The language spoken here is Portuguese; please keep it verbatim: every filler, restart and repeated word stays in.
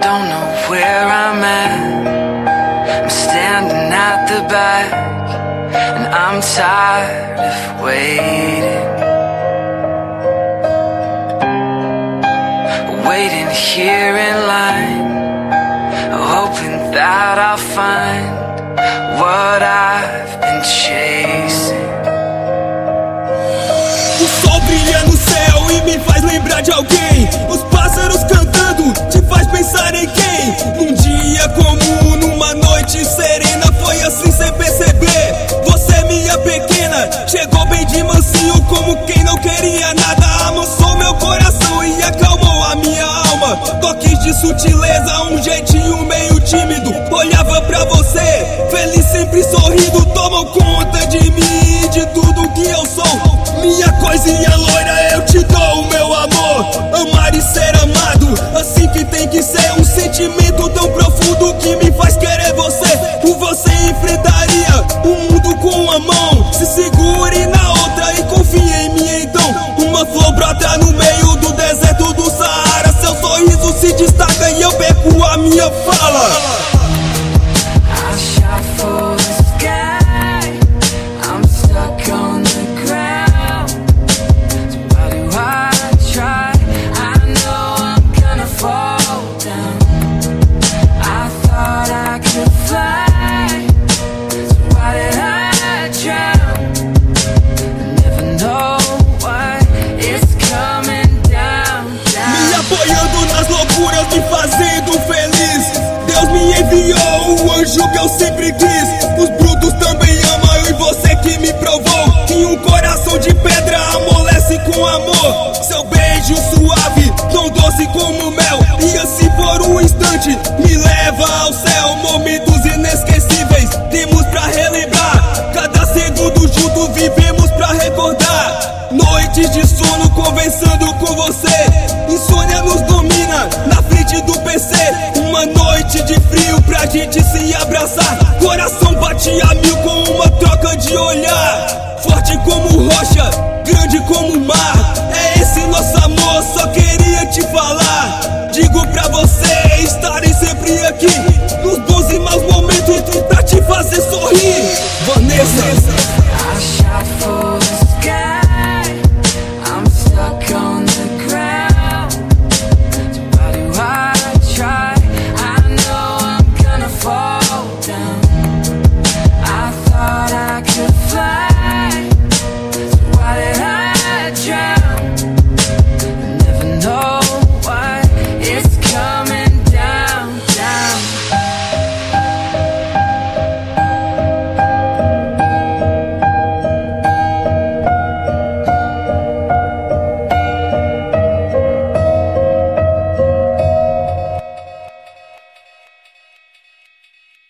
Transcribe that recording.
don't know where I'm at. I'm standing at the back, and I'm tired of waiting. Waiting here in line, hoping that I'll find what I've been chasing. O sol brilha no céu e me faz lembrar de alguém. Os pássaros cantando te faz pensar em quem? Num dia comum, numa noite serena, foi assim sem perceber. Você, minha pequena, chegou bem de mansinho, como quem não queria nada. Amansou meu coração e acalmou a minha alma. Toques de sutileza, um jeitinho meio tímido. Olhava pra você, feliz, sempre sorrindo. Tomam conta de mim e de tudo que eu sou. Minha coisinha loira, eu te dou o meu amor. Amar e ser amado, assim que tem que ser. Um sentimento tão profundo que me faz querer você. Por você enfrentaria o mundo com a mão. Se segure na outra e confie em mim então. Uma flor brota no meio do deserto do Saara. Seu sorriso se destaca e eu perco a minha fala. Me fazendo feliz, Deus me enviou o anjo que eu sempre quis. Os brutos também amam e você que me provou que um coração de pedra amolece com amor. Seu beijo suave, tão doce como mel, e assim por um instante me leva ao céu. Momentos inesquecíveis temos pra relembrar, cada segundo junto vivemos pra recordar. Noites de sono conversando com você, insônia nos domina na frente do P C. Uma noite de frio pra gente se abraçar. Coração bate a mil com uma troca de olhar. Forte como rocha, grande como mar. É esse nosso amor, só queria te falar. Digo pra você, estarei sempre aqui nos bons e maus momentos pra te fazer sorrir. Vanessa.